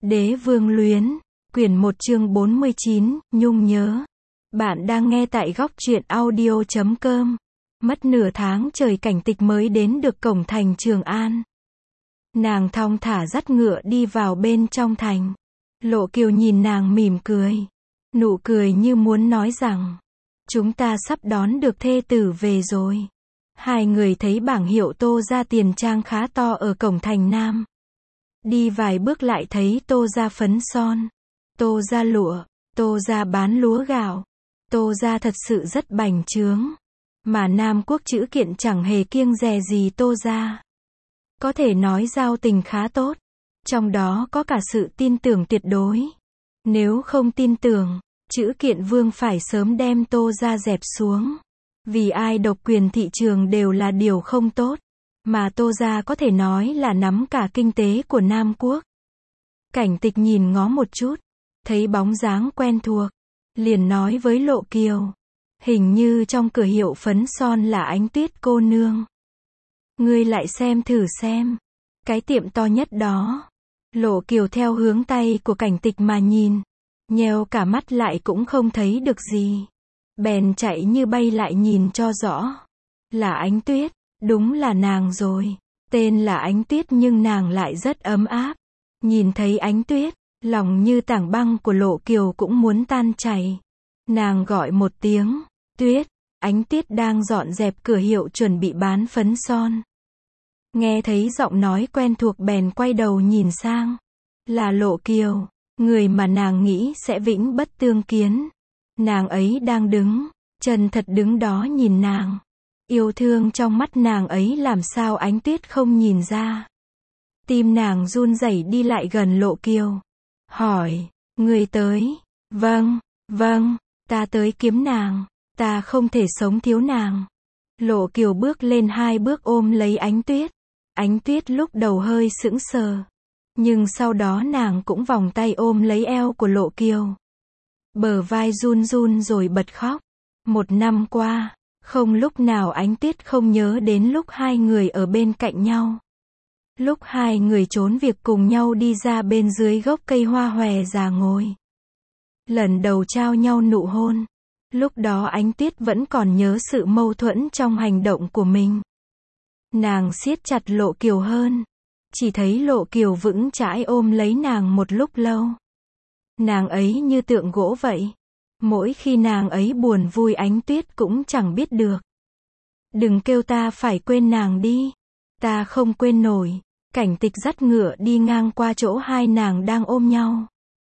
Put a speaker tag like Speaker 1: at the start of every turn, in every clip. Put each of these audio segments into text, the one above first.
Speaker 1: Đế vương luyến, quyển 1 chương 49, nhung nhớ. Bạn đang nghe tại góc truyện audio.com. Mất nửa tháng trời Cảnh Tịch mới đến được cổng thành Trường An. Nàng thong thả dắt ngựa đi vào bên trong thành. Lộ Kiều nhìn nàng mỉm cười. Nụ cười như muốn nói rằng, chúng ta sắp đón được thê tử về rồi. Hai người thấy bảng hiệu Tô gia tiền trang khá to ở cổng thành Nam. Đi vài bước lại thấy Tô gia phấn son, Tô gia lụa, Tô gia bán lúa gạo. Tô gia thật sự rất bành trướng. Mà Nam Quốc chữ kiện chẳng hề kiêng dè gì Tô gia. Có thể nói giao tình khá tốt. Trong đó có cả sự tin tưởng tuyệt đối. Nếu không tin tưởng, chữ kiện vương phải sớm đem Tô gia dẹp xuống. Vì ai độc quyền thị trường đều là điều không tốt. Mà Tô gia có thể nói là nắm cả kinh tế của Nam Quốc. Cảnh Tịch nhìn ngó một chút, thấy bóng dáng quen thuộc, liền nói với Lộ Kiều, hình như trong cửa hiệu phấn son là Ánh Tuyết cô nương. Ngươi lại xem thử xem, cái tiệm to nhất đó. Lộ Kiều theo hướng tay của Cảnh Tịch mà nhìn, nheo cả mắt lại cũng không thấy được gì. Bèn chạy như bay lại nhìn cho rõ. Là Ánh Tuyết, đúng là nàng rồi. Tên là Ánh Tuyết nhưng nàng lại rất ấm áp. Nhìn thấy Ánh Tuyết, lòng như tảng băng của Lộ Kiều cũng muốn tan chảy. Nàng gọi một tiếng, Tuyết. Ánh Tuyết đang dọn dẹp cửa hiệu chuẩn bị bán phấn son. Nghe thấy giọng nói quen thuộc bèn quay đầu nhìn sang. Là Lộ Kiều, người mà nàng nghĩ sẽ vĩnh bất tương kiến. Nàng ấy đang đứng, chân thật đứng đó nhìn nàng. Yêu thương trong mắt nàng ấy làm sao Ánh Tuyết không nhìn ra. Tim nàng run rẩy đi lại gần Lộ Kiều. Hỏi, người tới? Vâng, ta tới kiếm nàng. Ta không thể sống thiếu nàng. Lộ Kiều bước lên 2 bước ôm lấy Ánh Tuyết. Ánh Tuyết lúc đầu hơi sững sờ. Nhưng sau đó nàng cũng vòng tay ôm lấy eo của Lộ Kiều. Bờ vai run run rồi bật khóc. 1 năm qua, không lúc nào Ánh Tuyết không nhớ đến lúc hai người ở bên cạnh nhau. Lúc hai người trốn việc cùng nhau đi ra bên dưới gốc cây hoa hòe già ngồi. Lần đầu trao nhau nụ hôn. Lúc đó Ánh Tuyết vẫn còn nhớ sự mâu thuẫn trong hành động của mình. Nàng siết chặt Lộ Kiều hơn. Chỉ thấy Lộ Kiều vững chãi ôm lấy nàng một lúc lâu. Nàng ấy như tượng gỗ vậy. Mỗi khi nàng ấy buồn vui Ánh Tuyết cũng chẳng biết được. Đừng kêu ta phải quên nàng đi. Ta không quên nổi. Cảnh Tịch dắt ngựa đi ngang qua chỗ hai nàng đang ôm nhau.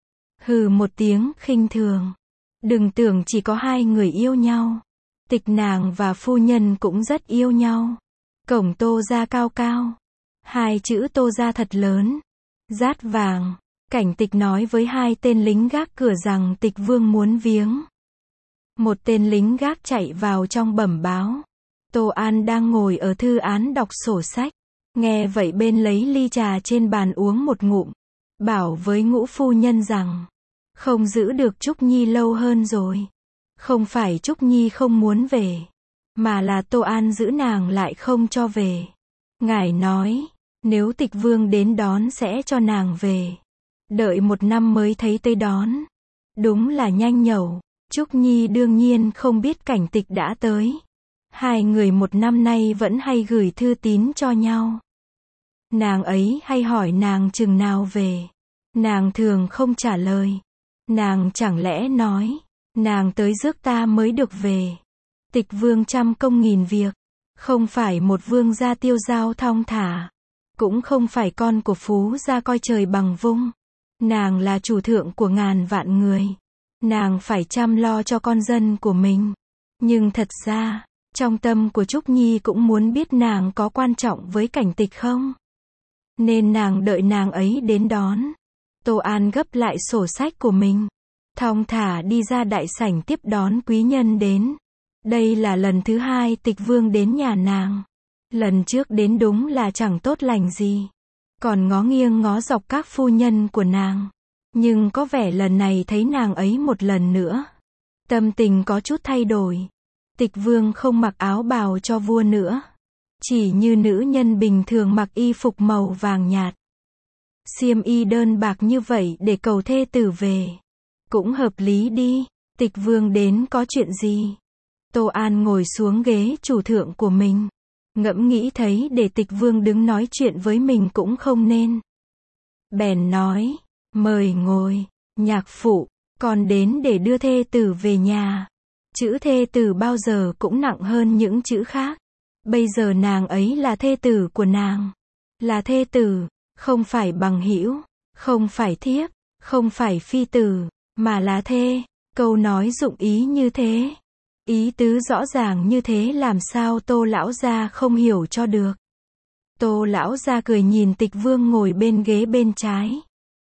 Speaker 1: Hừ một tiếng khinh thường. Đừng tưởng chỉ có hai người yêu nhau. Tịch nàng và phu nhân cũng rất yêu nhau. Cổng Tô gia cao cao. 2 chữ Tô gia thật lớn. Dát vàng. Cảnh Tịch nói với 2 tên lính gác cửa rằng Tịch vương muốn viếng. Một tên lính gác chạy vào trong bẩm báo. Tô An đang ngồi ở thư án đọc sổ sách. Nghe vậy bên lấy ly trà trên bàn uống một ngụm. Bảo với Ngũ phu nhân rằng, không giữ được Trúc Nhi lâu hơn rồi. Không phải Trúc Nhi không muốn về, mà là Tô An giữ nàng lại không cho về. Ngài nói, nếu Tịch vương đến đón sẽ cho nàng về. Đợi 1 năm mới thấy tới đón. Đúng là nhanh nhẩu. Trúc Nhi đương nhiên không biết Cảnh Tịch đã tới. Hai người 1 năm nay vẫn hay gửi thư tín cho nhau. Nàng ấy hay hỏi nàng chừng nào về. Nàng thường không trả lời. Nàng chẳng lẽ nói, nàng tới rước ta mới được về. Tịch vương trăm công nghìn việc. Không phải một vương gia tiêu dao thong thả. Cũng không phải con của phú gia coi trời bằng vung. Nàng là chủ thượng của ngàn vạn người. Nàng phải chăm lo cho con dân của mình. Nhưng thật ra, trong tâm của Trúc Nhi cũng muốn biết nàng có quan trọng với Cảnh Tịch không. Nên nàng đợi nàng ấy đến đón. Tô An gấp lại sổ sách của mình. Thong thả đi ra đại sảnh tiếp đón quý nhân đến. Đây là lần thứ 2 Tịch vương đến nhà nàng. Lần trước đến đúng là chẳng tốt lành gì. Còn ngó nghiêng ngó dọc các phu nhân của nàng. Nhưng có vẻ lần này thấy nàng ấy một lần nữa. Tâm tình có chút thay đổi. Tịch vương không mặc áo bào cho vua nữa. Chỉ như nữ nhân bình thường mặc y phục màu vàng nhạt. xiêm y đơn bạc như vậy để cầu thê tử về. Cũng hợp lý đi, Tịch Vương đến có chuyện gì? Tô An ngồi xuống ghế chủ thượng của mình. Ngẫm nghĩ thấy để Tịch Vương đứng nói chuyện với mình cũng không nên. Bèn nói, mời ngồi, nhạc phụ, con đến để đưa thê tử về nhà. Chữ thê tử bao giờ cũng nặng hơn những chữ khác. Bây giờ nàng ấy là thê tử của nàng. Là thê tử, không phải bằng hữu, không phải thiếp, không phải phi tử, mà là thê. Câu nói dụng ý như thế. Ý tứ rõ ràng như thế làm sao Tô lão gia không hiểu cho được. Tô lão gia cười nhìn Tịch Vương ngồi bên ghế bên trái.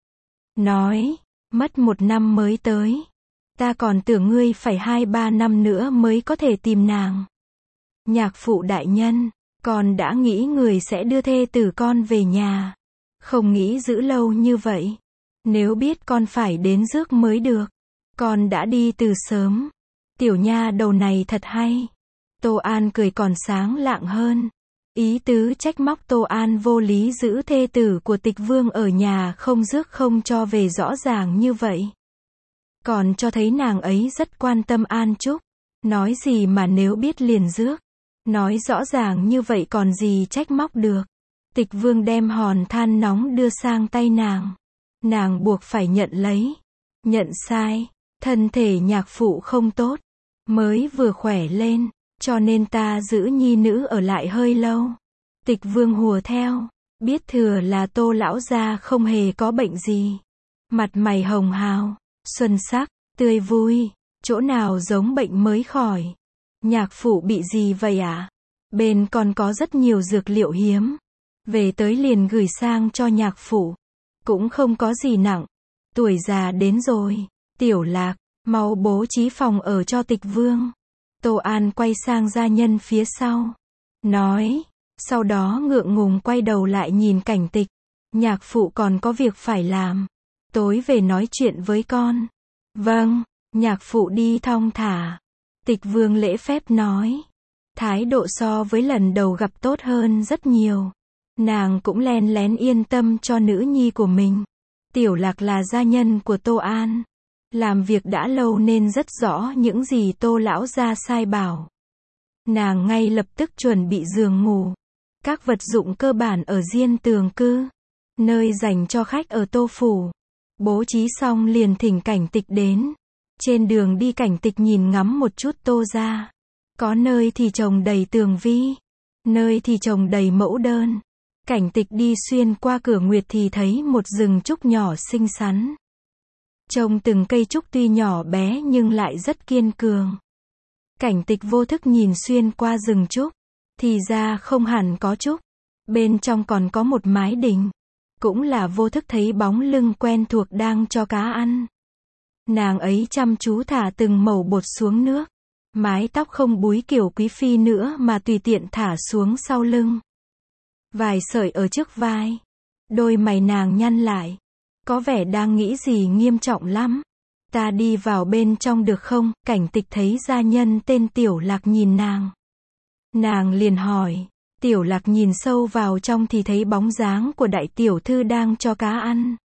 Speaker 1: Nói, mất 1 năm mới tới. Ta còn tưởng ngươi phải 2-3 năm nữa mới có thể tìm nàng. Nhạc phụ đại nhân, con đã nghĩ người sẽ đưa thê tử con về nhà. Không nghĩ giữ lâu như vậy. Nếu biết con phải đến rước mới được. Con đã đi từ sớm. Tiểu nha đầu này thật hay. Tô An cười còn sáng lạng hơn. Ý tứ trách móc Tô An vô lý giữ thê tử của Tịch Vương ở nhà không rước không cho về rõ ràng như vậy. Còn cho thấy nàng ấy rất quan tâm An Trúc. Nói gì mà nếu biết liền rước. Nói rõ ràng như vậy còn gì trách móc được. Tịch Vương đem hòn than nóng đưa sang tay nàng. Nàng buộc phải nhận lấy. Nhận sai. Thân thể nhạc phụ không tốt. Mới vừa khỏe lên. Cho nên ta giữ nhi nữ ở lại hơi lâu. Tịch Vương hùa theo. Biết thừa là Tô lão gia không hề có bệnh gì. Mặt mày hồng hào. Xuân sắc. Tươi vui. Chỗ nào giống bệnh mới khỏi. Nhạc phụ bị gì vậy ạ? Bên còn có rất nhiều dược liệu hiếm. Về tới liền gửi sang cho nhạc phụ. Cũng không có gì nặng. Tuổi già đến rồi. Tiểu Lạc, mau bố trí phòng ở cho Tịch Vương. Tô An quay sang gia nhân phía sau. Nói. Sau đó ngượng ngùng quay đầu lại nhìn Cảnh Tịch. Nhạc phụ còn có việc phải làm. Tối về nói chuyện với con. Vâng, nhạc phụ đi thong thả. Tịch Vương lễ phép nói. Thái độ so với lần đầu gặp tốt hơn rất nhiều. Nàng cũng len lén yên tâm cho nữ nhi của mình. Tiểu Lạc là gia nhân của Tô An. Làm việc đã lâu nên rất rõ những gì Tô lão gia sai bảo. Nàng ngay lập tức chuẩn bị giường ngủ. Các vật dụng cơ bản ở diên tường cư. Nơi dành cho khách ở Tô phủ. Bố trí xong liền thỉnh Cảnh Tịch đến. Trên đường đi Cảnh Tịch nhìn ngắm một chút Tô gia. Có nơi thì trồng đầy tường vi. Nơi thì trồng đầy mẫu đơn. Cảnh Tịch đi xuyên qua cửa nguyệt thì thấy một rừng trúc nhỏ xinh xắn. Trông từng cây trúc tuy nhỏ bé nhưng lại rất kiên cường. Cảnh Tịch vô thức nhìn xuyên qua rừng trúc. Thì ra không hẳn có trúc. Bên trong còn có một mái đình. Cũng là vô thức thấy bóng lưng quen thuộc đang cho cá ăn. Nàng ấy chăm chú thả từng mẩu bột xuống nước. Mái tóc không búi kiểu quý phi nữa mà tùy tiện thả xuống sau lưng. Vài sợi ở trước vai. Đôi mày nàng nhăn lại. Có vẻ đang nghĩ gì nghiêm trọng lắm. Ta đi vào bên trong được không? Cảnh Tịch thấy gia nhân tên Tiểu Lạc nhìn nàng. Nàng liền hỏi. Tiểu Lạc nhìn sâu vào trong thì thấy bóng dáng của đại tiểu thư đang cho cá ăn.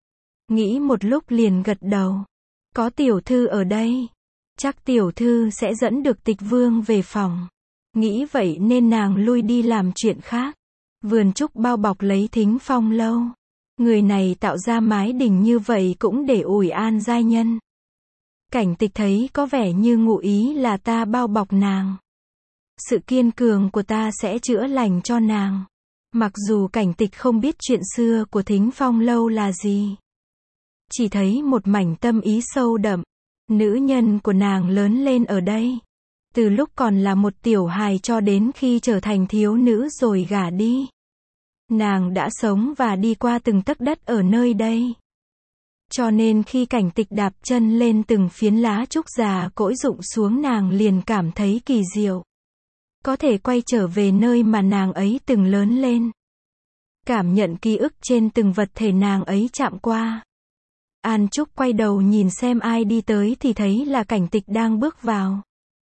Speaker 1: Nghĩ một lúc liền gật đầu. Có tiểu thư ở đây. Chắc tiểu thư sẽ dẫn được Tịch Vương về phòng. Nghĩ vậy nên nàng lui đi làm chuyện khác. Vườn trúc bao bọc lấy Thính Phong lâu. Người này tạo ra mái đình như vậy cũng để ủi an giai nhân. Cảnh Tịch thấy có vẻ như ngụ ý là ta bao bọc nàng. Sự kiên cường của ta sẽ chữa lành cho nàng. Mặc dù Cảnh Tịch không biết chuyện xưa của Thính Phong lâu là gì. Chỉ thấy một mảnh tâm ý sâu đậm. Nữ nhân của nàng lớn lên ở đây. Từ lúc còn là một tiểu hài cho đến khi trở thành thiếu nữ rồi gả đi. Nàng đã sống và đi qua từng tấc đất ở nơi đây. Cho nên khi Cảnh Tịch đạp chân lên từng phiến lá trúc già cỗi rụng xuống nàng liền cảm thấy kỳ diệu. Có thể quay trở về nơi mà nàng ấy từng lớn lên. Cảm nhận ký ức trên từng vật thể nàng ấy chạm qua. An Trúc quay đầu nhìn xem ai đi tới thì thấy là Cảnh Tịch đang bước vào.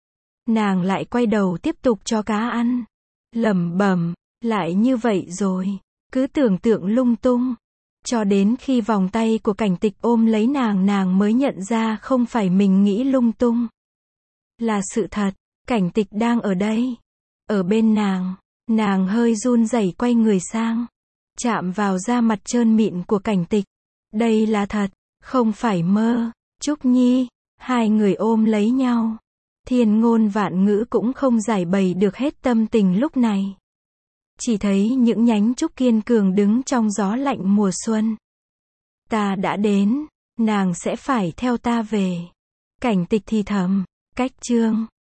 Speaker 1: Nàng lại quay đầu tiếp tục cho cá ăn. Lẩm bẩm, lại như vậy rồi. Cứ tưởng tượng lung tung. Cho đến khi vòng tay của Cảnh Tịch ôm lấy nàng mới nhận ra không phải mình nghĩ lung tung. Là sự thật, Cảnh Tịch đang ở đây. Ở bên nàng hơi run rẩy quay người sang. Chạm vào da mặt trơn mịn của Cảnh Tịch. Đây là thật, không phải mơ. Trúc Nhi, hai người ôm lấy nhau. Thiên ngôn vạn ngữ cũng không giải bày được hết tâm tình lúc này. Chỉ thấy những nhánh trúc kiên cường đứng trong gió lạnh mùa xuân. Ta đã đến, nàng sẽ phải theo ta về. Cảnh Tịch thì thầm, cách chương